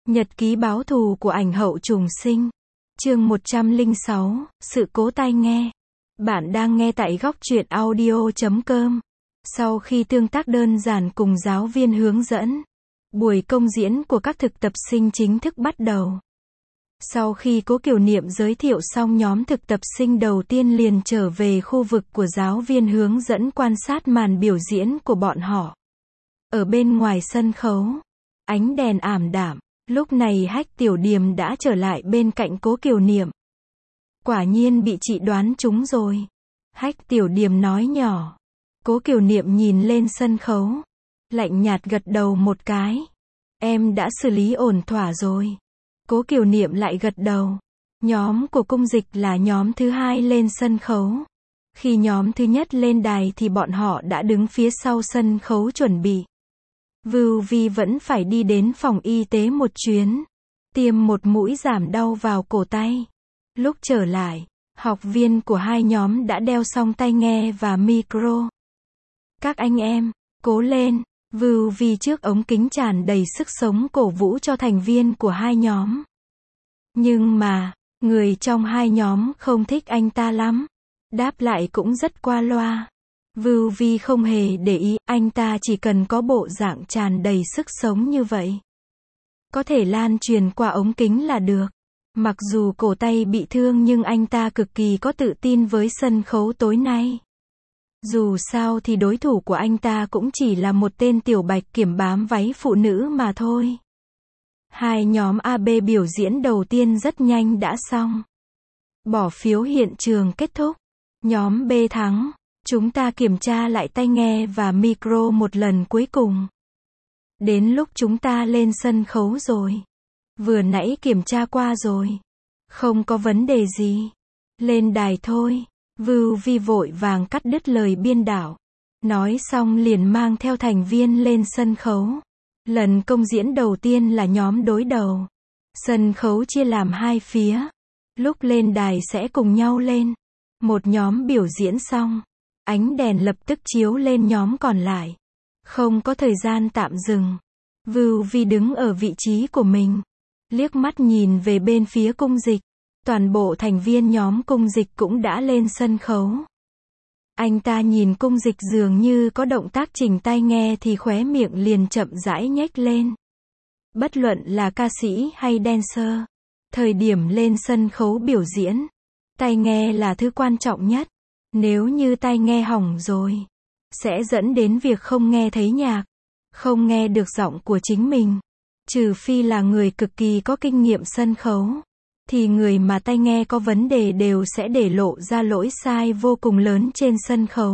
Nhật ký báo thù của ảnh hậu trùng sinh. Chương 106, sự cố tai nghe. Bạn đang nghe tại góc truyện audio.com. Sau khi tương tác đơn giản cùng giáo viên hướng dẫn, buổi công diễn của các thực tập sinh chính thức bắt đầu. Sau khi Cố Kiều Niệm giới thiệu xong, nhóm thực tập sinh đầu tiên liền trở về khu vực của giáo viên hướng dẫn quan sát màn biểu diễn của bọn họ. Ở bên ngoài sân khấu, ánh đèn ảm đạm. Lúc này Hách Tiểu Điềm đã trở lại bên cạnh Cố Kiều Niệm. Quả nhiên bị chị đoán trúng rồi. Hách Tiểu Điềm nói nhỏ. Cố Kiều Niệm nhìn lên sân khấu, lạnh nhạt gật đầu một cái. Em đã xử lý ổn thỏa rồi. Cố Kiều Niệm lại gật đầu. Nhóm của Cung Dịch là nhóm thứ hai lên sân khấu. Khi nhóm thứ nhất lên đài thì bọn họ đã đứng phía sau sân khấu chuẩn bị. Vưu Vi vẫn phải đi đến phòng y tế một chuyến, tiêm một mũi giảm đau vào cổ tay. Lúc trở lại, học viên của hai nhóm đã đeo xong tai nghe và micro. Các anh em, cố lên. Vưu Vi trước ống kính tràn đầy sức sống cổ vũ cho thành viên của hai nhóm. Nhưng mà, người trong hai nhóm không thích anh ta lắm. Đáp lại cũng rất qua loa. Vưu Vi không hề để ý, anh ta chỉ cần có bộ dạng tràn đầy sức sống như vậy, có thể lan truyền qua ống kính là được. Mặc dù cổ tay bị thương nhưng anh ta cực kỳ có tự tin với sân khấu tối nay. Dù sao thì đối thủ của anh ta cũng chỉ là một tên tiểu bạch kiểm bám váy phụ nữ mà thôi. Hai nhóm AB biểu diễn đầu tiên rất nhanh đã xong. Bỏ phiếu hiện trường kết thúc. Nhóm B thắng. Chúng ta kiểm tra lại tai nghe và micro một lần cuối cùng. Đến lúc chúng ta lên sân khấu rồi. Vừa nãy kiểm tra qua rồi. Không có vấn đề gì. Lên đài thôi. Vưu Vi vội vàng cắt đứt lời biên đạo. Nói xong liền mang theo thành viên lên sân khấu. Lần công diễn đầu tiên là nhóm đối đầu. Sân khấu chia làm hai phía. Lúc lên đài sẽ cùng nhau lên. Một nhóm biểu diễn xong, ánh đèn lập tức chiếu lên nhóm còn lại. Không có thời gian tạm dừng. Vưu Vi đứng ở vị trí của mình, liếc mắt nhìn về bên phía Cung Dịch. Toàn bộ thành viên nhóm Cung Dịch cũng đã lên sân khấu. Anh ta nhìn Cung Dịch dường như có động tác chỉnh tai nghe thì khóe miệng liền chậm rãi nhếch lên. Bất luận là ca sĩ hay dancer, thời điểm lên sân khấu biểu diễn, tai nghe là thứ quan trọng nhất. Nếu như tai nghe hỏng rồi, sẽ dẫn đến việc không nghe thấy nhạc, không nghe được giọng của chính mình. Trừ phi là người cực kỳ có kinh nghiệm sân khấu, thì người mà tai nghe có vấn đề đều sẽ để lộ ra lỗi sai vô cùng lớn trên sân khấu.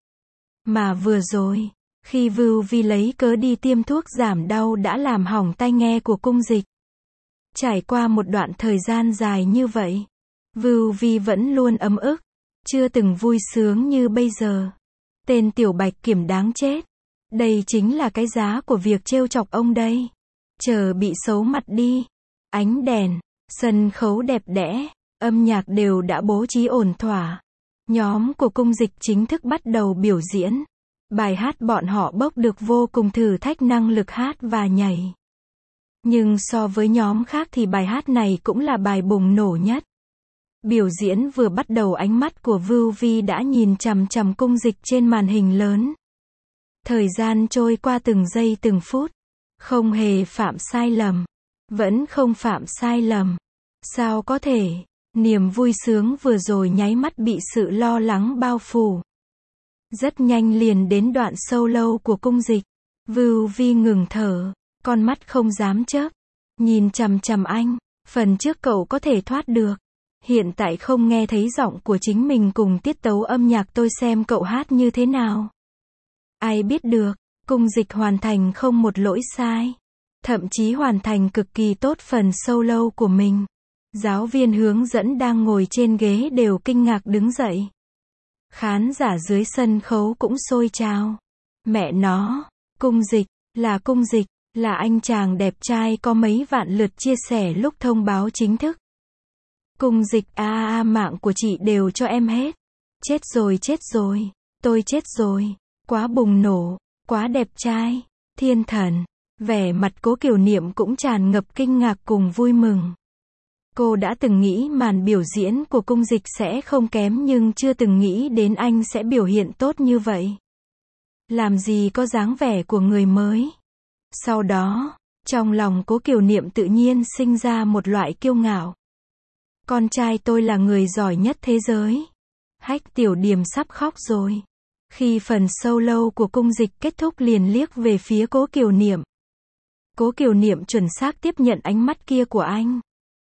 Mà vừa rồi, khi Vưu Vi lấy cớ đi tiêm thuốc giảm đau đã làm hỏng tai nghe của Cung Dịch. Trải qua một đoạn thời gian dài như vậy, Vưu Vi vẫn luôn ấm ức. Chưa từng vui sướng như bây giờ. Tên tiểu bạch kiểm đáng chết. Đây chính là cái giá của việc trêu chọc ông đây. Chờ bị xấu mặt đi. Ánh đèn, sân khấu đẹp đẽ, âm nhạc đều đã bố trí ổn thỏa. Nhóm của Cung Dịch chính thức bắt đầu biểu diễn. Bài hát bọn họ bốc được vô cùng thử thách năng lực hát và nhảy. Nhưng so với nhóm khác thì bài hát này cũng là bài bùng nổ nhất. Biểu diễn vừa bắt đầu, ánh mắt của Vưu Vi đã nhìn chằm chằm Cung Dịch trên màn hình lớn. Thời gian trôi qua từng giây từng phút. Không hề phạm sai lầm. Vẫn không phạm sai lầm. Sao có thể? Niềm vui sướng vừa rồi nháy mắt bị sự lo lắng bao phủ. Rất nhanh liền đến đoạn solo của Cung Dịch. Vưu Vi ngừng thở, con mắt không dám chớp. Nhìn chằm chằm anh. Phần trước cậu có thể thoát được. Hiện tại không nghe thấy giọng của chính mình cùng tiết tấu âm nhạc, tôi xem cậu hát như thế nào. Ai biết được, Cung Dịch hoàn thành không một lỗi sai. Thậm chí hoàn thành cực kỳ tốt phần solo của mình. Giáo viên hướng dẫn đang ngồi trên ghế đều kinh ngạc đứng dậy. Khán giả dưới sân khấu cũng sôi trào. Mẹ nó, Cung Dịch, là anh chàng đẹp trai có mấy vạn lượt chia sẻ lúc thông báo chính thức. Cung Dịch, mạng của chị đều cho em hết. Chết rồi, tôi chết rồi. Quá bùng nổ, quá đẹp trai, thiên thần. Vẻ mặt Cố Kiều Niệm cũng tràn ngập kinh ngạc cùng vui mừng. Cô đã từng nghĩ màn biểu diễn của Cung Dịch sẽ không kém nhưng chưa từng nghĩ đến anh sẽ biểu hiện tốt như vậy. Làm gì có dáng vẻ của người mới. Sau đó, trong lòng Cố Kiều Niệm tự nhiên sinh ra một loại kiêu ngạo. Con trai tôi là người giỏi nhất thế giới. Hách Tiểu Điềm sắp khóc rồi. Khi phần solo của Cung Dịch kết thúc liền liếc về phía Cố Kiều Niệm. Cố Kiều Niệm chuẩn xác tiếp nhận ánh mắt kia của anh.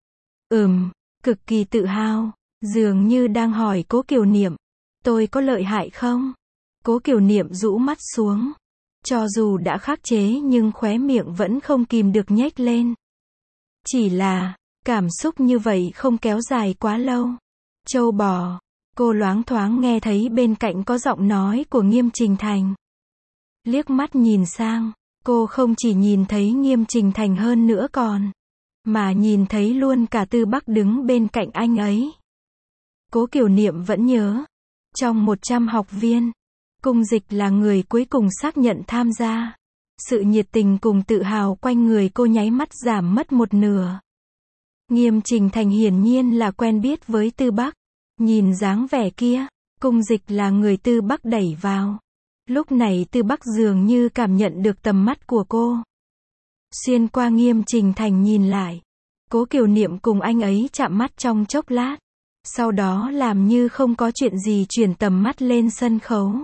Cực kỳ tự hào, dường như đang hỏi Cố Kiều Niệm, tôi có lợi hại không? Cố Kiều Niệm rũ mắt xuống. Cho dù đã khắc chế nhưng khóe miệng vẫn không kìm được nhếch lên. Chỉ là, cảm xúc như vậy không kéo dài quá lâu. Châu bò, cô loáng thoáng nghe thấy bên cạnh có giọng nói của Nghiêm Trình Thành. Liếc mắt nhìn sang, cô không chỉ nhìn thấy Nghiêm Trình Thành hơn nữa còn, mà nhìn thấy luôn cả Tư Bắc đứng bên cạnh anh ấy. Cố Kiều Niệm vẫn nhớ, trong 100 học viên, Cung Dịch là người cuối cùng xác nhận tham gia. Sự nhiệt tình cùng tự hào quanh người cô nháy mắt giảm mất một nửa. Nghiêm Trình Thành hiển nhiên là quen biết với Tư Bắc. Nhìn dáng vẻ kia, Cung Dịch là người Tư Bắc đẩy vào. Lúc này Tư Bắc dường như cảm nhận được tầm mắt của cô. Xuyên qua Nghiêm Trình Thành nhìn lại. Cố Kiều Niệm cùng anh ấy chạm mắt trong chốc lát. Sau đó làm như không có chuyện gì chuyển tầm mắt lên sân khấu.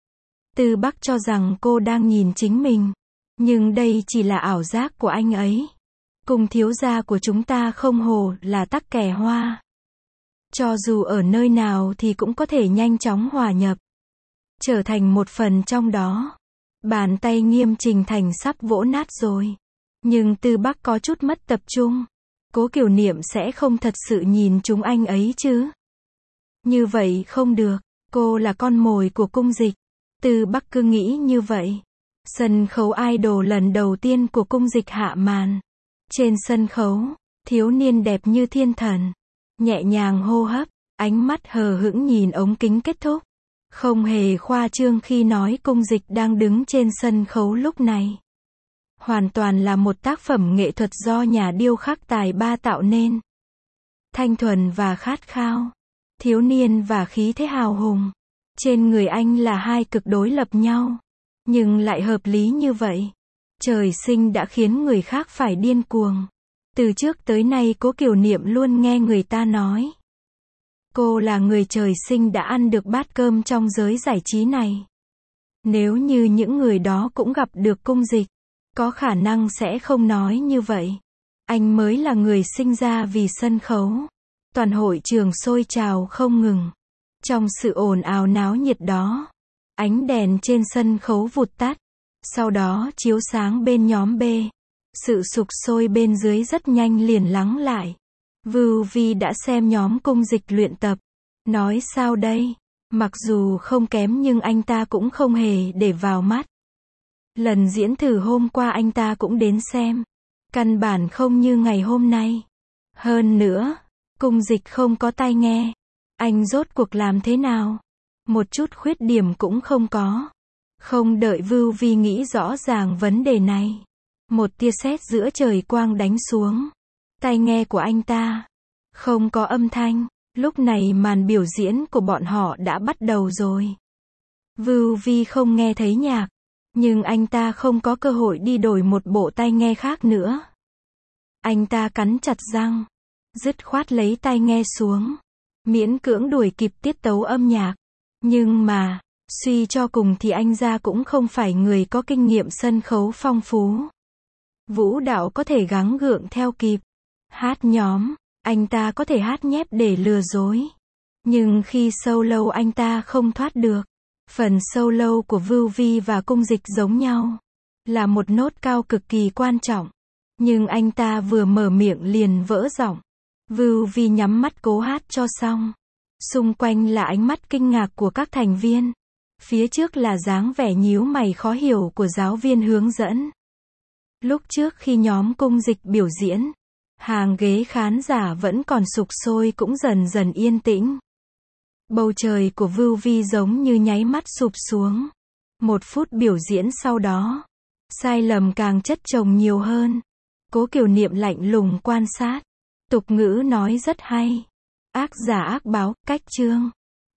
Tư Bắc cho rằng cô đang nhìn chính mình. Nhưng đây chỉ là ảo giác của anh ấy. Cùng thiếu gia của chúng ta không hồ là tắc kè hoa. Cho dù ở nơi nào thì cũng có thể nhanh chóng hòa nhập. Trở thành một phần trong đó. Bàn tay Nghiêm Trình Thành sắp vỗ nát rồi. Nhưng Tư Bắc có chút mất tập trung. Cố Kiều Niệm sẽ không thật sự nhìn chúng anh ấy chứ. Như vậy không được. Cô là con mồi của Cung Dịch. Tư Bắc cứ nghĩ như vậy. Sân khấu idol lần đầu tiên của Cung Dịch hạ màn. Trên sân khấu, thiếu niên đẹp như thiên thần. Nhẹ nhàng hô hấp, ánh mắt hờ hững nhìn ống kính kết thúc. Không hề khoa trương khi nói Cung Dịch đang đứng trên sân khấu lúc này. Hoàn toàn là một tác phẩm nghệ thuật do nhà điêu khắc tài ba tạo nên. Thanh thuần và khát khao. Thiếu niên và khí thế hào hùng. Trên người anh là hai cực đối lập nhau. Nhưng lại hợp lý như vậy. Trời sinh đã khiến người khác phải điên cuồng. Từ trước tới nay Cố Kiều Niệm luôn nghe người ta nói. Cô là người trời sinh đã ăn được bát cơm trong giới giải trí này. Nếu như những người đó cũng gặp được Cung Dịch, có khả năng sẽ không nói như vậy. Anh mới là người sinh ra vì sân khấu. Toàn hội trường sôi trào không ngừng. Trong sự ồn ào náo nhiệt đó, ánh đèn trên sân khấu vụt tắt. Sau đó chiếu sáng bên nhóm B. Sự sục sôi bên dưới rất nhanh liền lắng lại. Vưu Vi đã xem nhóm Cung Dịch luyện tập. Nói sao đây? Mặc dù không kém nhưng anh ta cũng không hề để vào mắt. Lần diễn thử hôm qua anh ta cũng đến xem. Căn bản không như ngày hôm nay. Hơn nữa, Cung Dịch không có tai nghe. Anh rốt cuộc làm thế nào? Một chút khuyết điểm cũng không có. Không đợi Vưu Vi nghĩ rõ ràng vấn đề này. Một tia sét giữa trời quang đánh xuống. Tai nghe của anh ta không có âm thanh. Lúc này màn biểu diễn của bọn họ đã bắt đầu rồi. Vưu Vi không nghe thấy nhạc. Nhưng anh ta không có cơ hội đi đổi một bộ tai nghe khác nữa. Anh ta cắn chặt răng. Dứt khoát lấy tai nghe xuống. Miễn cưỡng đuổi kịp tiết tấu âm nhạc. Nhưng mà, suy cho cùng thì anh ra cũng không phải người có kinh nghiệm sân khấu phong phú. Vũ đạo có thể gắng gượng theo kịp. Hát nhóm, anh ta có thể hát nhép để lừa dối. Nhưng khi solo anh ta không thoát được. Phần solo của Vưu Vi và Cung Dịch giống nhau. Là một nốt cao cực kỳ quan trọng. Nhưng anh ta vừa mở miệng liền vỡ giọng. Vưu Vi nhắm mắt cố hát cho xong. Xung quanh là ánh mắt kinh ngạc của các thành viên. Phía trước là dáng vẻ nhíu mày khó hiểu của giáo viên hướng dẫn. Lúc trước khi nhóm Cung Dịch biểu diễn, hàng ghế khán giả vẫn còn sục sôi cũng dần dần yên tĩnh. Bầu trời của Vưu Vi giống như nháy mắt sụp xuống. 1 phút biểu diễn sau đó, Sai lầm càng chất chồng nhiều hơn. Cố Kiều Niệm lạnh lùng quan sát. Tục ngữ nói rất hay. Ác giả ác báo, cách chương.